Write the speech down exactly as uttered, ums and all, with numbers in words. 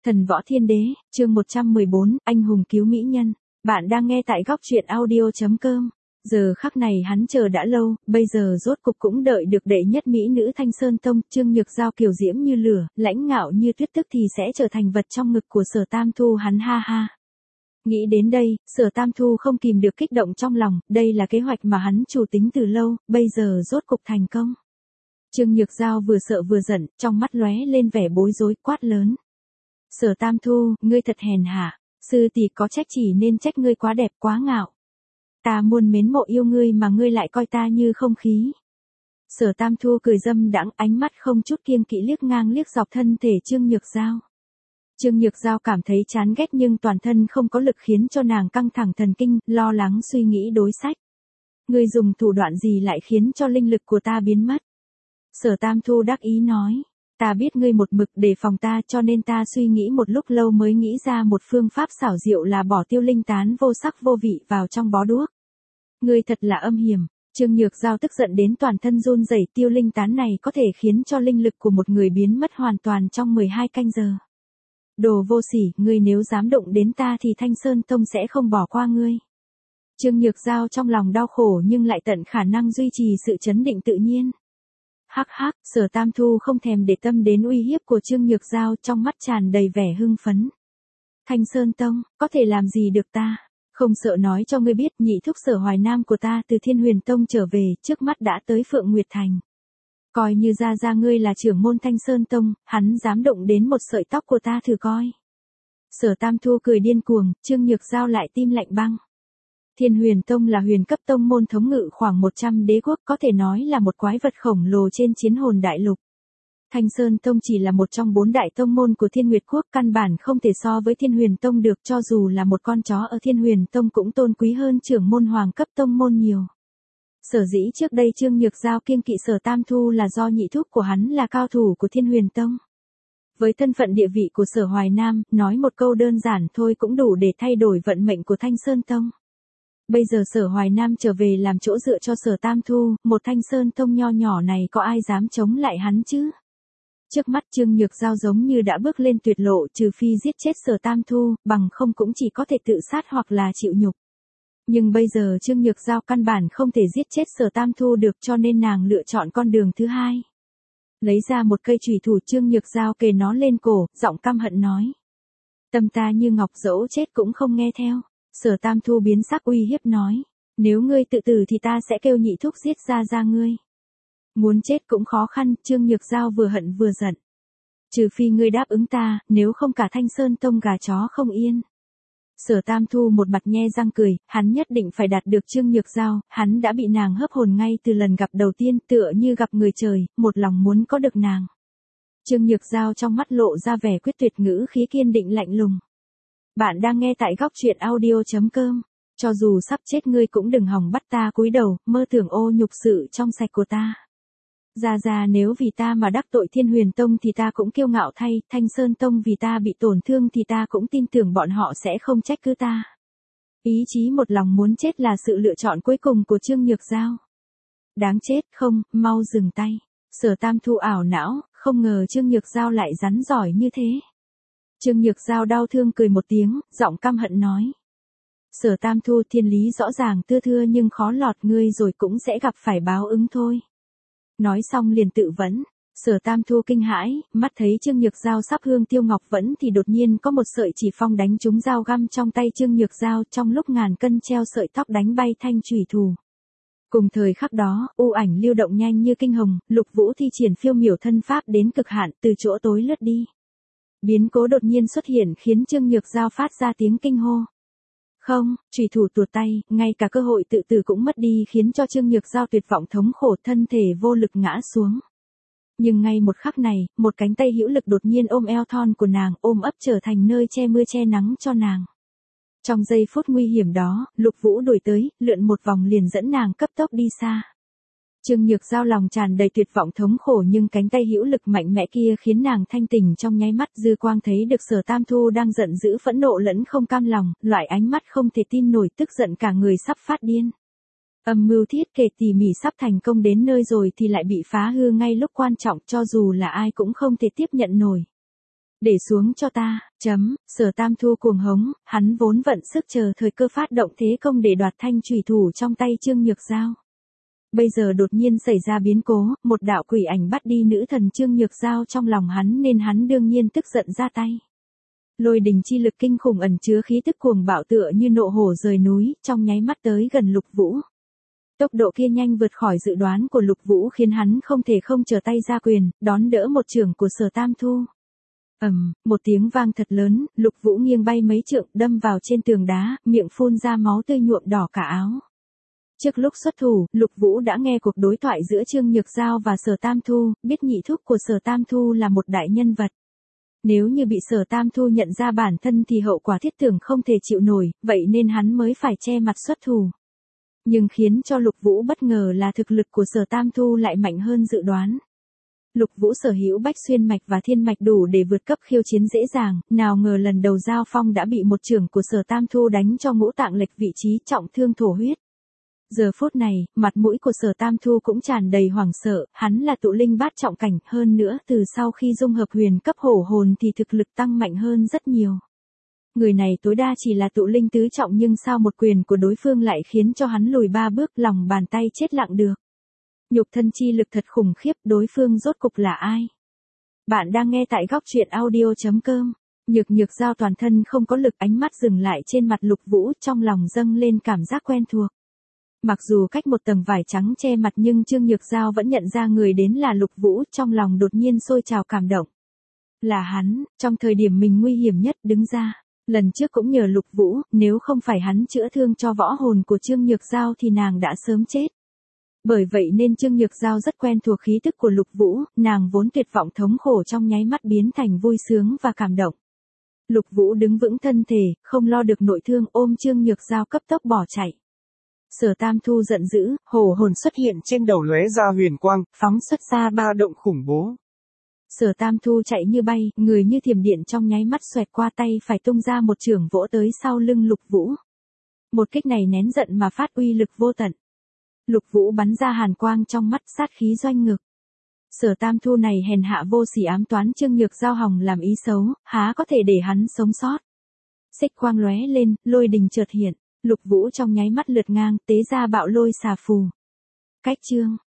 Thần võ thiên đế, chương một trăm mười bốn, anh hùng cứu mỹ nhân. Bạn đang nghe tại góc truyện audio chấm com. Giờ khắc này hắn chờ đã lâu, bây giờ rốt cục cũng đợi được đệ nhất mỹ nữ Thanh Sơn Tông, Trương Nhược Giao kiều diễm như lửa, lãnh ngạo như tuyết, tức thì sẽ trở thành vật trong ngực của Sở Tam Thu hắn, ha ha. Nghĩ đến đây, Sở Tam Thu không kìm được kích động trong lòng, đây là kế hoạch mà hắn chủ tính từ lâu, bây giờ rốt cục thành công. Trương Nhược Giao vừa sợ vừa giận, trong mắt lóe lên vẻ bối rối, quát lớn. Sở Tam Thu, ngươi thật hèn hạ, sư tỷ có trách chỉ nên trách ngươi quá đẹp quá ngạo. Ta muôn mến mộ yêu ngươi mà ngươi lại coi ta như không khí. Sở Tam Thu cười dâm đãng, ánh mắt không chút kiêng kỵ liếc ngang liếc dọc thân thể Trương Nhược Giao. Trương Nhược Giao cảm thấy chán ghét nhưng toàn thân không có lực khiến cho nàng căng thẳng thần kinh, lo lắng suy nghĩ đối sách. Ngươi dùng thủ đoạn gì lại khiến cho linh lực của ta biến mất? Sở Tam Thu đắc ý nói. Ta biết ngươi một mực đề phòng ta cho nên ta suy nghĩ một lúc lâu mới nghĩ ra một phương pháp xảo diệu là bỏ tiêu linh tán vô sắc vô vị vào trong bó đuốc. Ngươi thật là âm hiểm. Trương Nhược Giao tức giận đến toàn thân run rẩy, tiêu linh tán này có thể khiến cho linh lực của một người biến mất hoàn toàn trong mười hai canh giờ. Đồ vô sỉ, ngươi nếu dám động đến ta thì Thanh Sơn Tông sẽ không bỏ qua ngươi. Trương Nhược Giao trong lòng đau khổ nhưng lại tận khả năng duy trì sự trấn định tự nhiên. Hắc hắc, Sở Tam Thu không thèm để tâm đến uy hiếp của Trương Nhược Giao, trong mắt tràn đầy vẻ hưng phấn. Thanh Sơn Tông, có thể làm gì được ta? Không sợ nói cho ngươi biết, nhị thúc Sở Hoài Nam của ta từ Thiên Huyền Tông trở về, trước mắt đã tới Phượng Nguyệt Thành. Coi như ra ra ngươi là trưởng môn Thanh Sơn Tông, hắn dám động đến một sợi tóc của ta thử coi. Sở Tam Thu cười điên cuồng, Trương Nhược Giao lại tim lạnh băng. Thiên Huyền Tông là huyền cấp tông môn thống ngự khoảng một trăm đế quốc, có thể nói là một quái vật khổng lồ trên chiến hồn đại lục. Thanh Sơn Tông chỉ là một trong bốn đại tông môn của Thiên Nguyệt Quốc, căn bản không thể so với Thiên Huyền Tông được, cho dù là một con chó ở Thiên Huyền Tông cũng tôn quý hơn trưởng môn hoàng cấp tông môn nhiều. Sở dĩ trước đây Trương Nhược Giao kiêng kỵ Sở Tam Thu là do nhị thúc của hắn là cao thủ của Thiên Huyền Tông. Với thân phận địa vị của Sở Hoài Nam, nói một câu đơn giản thôi cũng đủ để thay đổi vận mệnh của Thanh Sơn Tông. Bây giờ Sở Hoài Nam trở về làm chỗ dựa cho Sở Tam Thu, một Thanh Sơn Tông nho nhỏ này có ai dám chống lại hắn chứ? Trước mắt Trương Nhược Giao giống như đã bước lên tuyệt lộ, trừ phi giết chết Sở Tam Thu, bằng không cũng chỉ có thể tự sát hoặc là chịu nhục. Nhưng bây giờ Trương Nhược Giao căn bản không thể giết chết Sở Tam Thu được, cho nên nàng lựa chọn con đường thứ hai. Lấy ra một cây chùy thủ, Trương Nhược Giao kề nó lên cổ, giọng căm hận nói. Tâm ta như ngọc, dẫu chết cũng không nghe theo. Sở Tam Thu biến sắc uy hiếp nói. Nếu ngươi tự tử thì ta sẽ kêu nhị thúc giết ra ra ngươi. Muốn chết cũng khó khăn, Trương Nhược Giao vừa hận vừa giận. Trừ phi ngươi đáp ứng ta, nếu không cả Thanh Sơn Tông gà chó không yên. Sở Tam Thu một mặt nhe răng cười, hắn nhất định phải đạt được Trương Nhược Giao, hắn đã bị nàng hấp hồn ngay từ lần gặp đầu tiên, tựa như gặp người trời, một lòng muốn có được nàng. Trương Nhược Giao trong mắt lộ ra vẻ quyết tuyệt, ngữ khí kiên định lạnh lùng. Bạn đang nghe tại góc truyện audio chấm com. Cho dù sắp chết ngươi cũng đừng hòng bắt ta cúi đầu, mơ tưởng ô nhục sự trong sạch của ta. Ra ra nếu vì ta mà đắc tội Thiên Huyền Tông thì ta cũng kiêu ngạo thay, Thanh Sơn Tông vì ta bị tổn thương thì ta cũng tin tưởng bọn họ sẽ không trách cứ ta. Ý chí một lòng muốn chết là sự lựa chọn cuối cùng của Trương Nhược Giao. Đáng chết không, mau dừng tay. Sở Tam Thu ảo não, không ngờ Trương Nhược Giao lại rắn giỏi như thế. Trương Nhược Giao đau thương cười một tiếng, giọng căm hận nói. Sở Tam Thu, thiên lý rõ ràng thưa thưa nhưng khó lọt, ngươi rồi cũng sẽ gặp phải báo ứng thôi. Nói xong liền tự vấn. Sở Tam Thu kinh hãi, mắt thấy Trương Nhược Giao sắp hương tiêu ngọc vẫn thì đột nhiên có một sợi chỉ phong đánh trúng dao găm trong tay Trương Nhược Giao, trong lúc ngàn cân treo sợi tóc đánh bay thanh chủy thủ. Cùng thời khắc đó, u ảnh lưu động nhanh như kinh hồng, Lục Vũ thi triển phiêu miểu thân pháp đến cực hạn, từ chỗ tối lướt đi. Biến cố đột nhiên xuất hiện khiến Trương Nhược Giao phát ra tiếng kinh hô. Không, chủy thủ tuột tay, ngay cả cơ hội tự tử cũng mất đi khiến cho Trương Nhược Giao tuyệt vọng thống khổ, thân thể vô lực ngã xuống. Nhưng ngay một khắc này, một cánh tay hữu lực đột nhiên ôm eo thon của nàng, ôm ấp trở thành nơi che mưa che nắng cho nàng. Trong giây phút nguy hiểm đó, Lục Vũ đuổi tới, lượn một vòng liền dẫn nàng cấp tốc đi xa. Trương Nhược Giao lòng tràn đầy tuyệt vọng thống khổ nhưng cánh tay hữu lực mạnh mẽ kia khiến nàng thanh tỉnh trong nháy mắt, dư quang thấy được Sở Tam Thu đang giận dữ phẫn nộ lẫn không cam lòng, loại ánh mắt không thể tin nổi, tức giận cả người sắp phát điên. Âm mưu thiết kế tỉ mỉ sắp thành công đến nơi rồi thì lại bị phá hư ngay lúc quan trọng, cho dù là ai cũng không thể tiếp nhận nổi. Để xuống cho ta, chấm, Sở Tam Thu cuồng hống, hắn vốn vận sức chờ thời cơ phát động thế công để đoạt thanh chủy thủ trong tay Trương Nhược Giao. Bây giờ đột nhiên xảy ra biến cố, một đạo quỷ ảnh bắt đi nữ thần Trương Nhược Giao trong lòng hắn nên hắn đương nhiên tức giận ra tay. Lôi đình chi lực kinh khủng ẩn chứa khí tức cuồng bạo tựa như nộ hổ rời núi, trong nháy mắt tới gần Lục Vũ. Tốc độ kia nhanh vượt khỏi dự đoán của Lục Vũ khiến hắn không thể không trở tay ra quyền, đón đỡ một chưởng của Sở Tam Thu. Ầm, một tiếng vang thật lớn, Lục Vũ nghiêng bay mấy trượng, đâm vào trên tường đá, miệng phun ra máu tươi nhuộm đỏ cả áo. Trước lúc xuất thủ, Lục Vũ đã nghe cuộc đối thoại giữa Trương Nhược Giao và Sở Tam Thu, biết nhị thúc của Sở Tam Thu là một đại nhân vật. Nếu như bị Sở Tam Thu nhận ra bản thân thì hậu quả thiết tưởng không thể chịu nổi, vậy nên hắn mới phải che mặt xuất thủ. Nhưng khiến cho Lục Vũ bất ngờ là thực lực của Sở Tam Thu lại mạnh hơn dự đoán. Lục Vũ sở hữu bách xuyên mạch và thiên mạch đủ để vượt cấp khiêu chiến dễ dàng, nào ngờ lần đầu giao phong đã bị một chưởng của Sở Tam Thu đánh cho ngũ tạng lệch vị trí trọng thương thổ huyết. Giờ phút này, mặt mũi của Sở Tam Thu cũng tràn đầy hoảng sợ, hắn là tụ linh bát trọng cảnh, hơn nữa từ sau khi dung hợp huyền cấp hổ hồn thì thực lực tăng mạnh hơn rất nhiều. Người này tối đa chỉ là tụ linh tứ trọng nhưng sao một quyền của đối phương lại khiến cho hắn lùi ba bước, lòng bàn tay chết lặng được. Nhục thân chi lực thật khủng khiếp, đối phương rốt cục là ai? Bạn đang nghe tại góc truyện audio chấm com. Nhược Nhược Giao toàn thân không có lực, ánh mắt dừng lại trên mặt Lục Vũ, trong lòng dâng lên cảm giác quen thuộc. Mặc dù cách một tầng vải trắng che mặt nhưng Trương Nhược Giao vẫn nhận ra người đến là Lục Vũ, trong lòng đột nhiên sôi trào cảm động. Là hắn, trong thời điểm mình nguy hiểm nhất đứng ra. Lần trước cũng nhờ Lục Vũ, nếu không phải hắn chữa thương cho võ hồn của Trương Nhược Giao thì nàng đã sớm chết. Bởi vậy nên Trương Nhược Giao rất quen thuộc khí tức của Lục Vũ, nàng vốn tuyệt vọng thống khổ trong nháy mắt biến thành vui sướng và cảm động. Lục Vũ đứng vững thân thể, không lo được nội thương, ôm Trương Nhược Giao cấp tốc bỏ chạy. Sở Tam Thu giận dữ, hổ hồn xuất hiện trên đầu lóe ra huyền quang, phóng xuất ra ba động khủng bố. Sở Tam Thu chạy như bay, người như thiểm điện trong nháy mắt xoẹt qua, tay phải tung ra một chưởng vỗ tới sau lưng Lục Vũ. Một kích này nén giận mà phát uy lực vô tận. Lục Vũ bắn ra hàn quang trong mắt, sát khí doanh ngực. Sở Tam Thu này hèn hạ vô sỉ, ám toán Trương Nhược Giao hòng làm ý xấu, há có thể để hắn sống sót. Xích quang lóe lên, lôi đình chợt hiện, Lục Vũ trong nháy mắt lướt ngang, tế ra bạo lôi xà phù. Cách chương,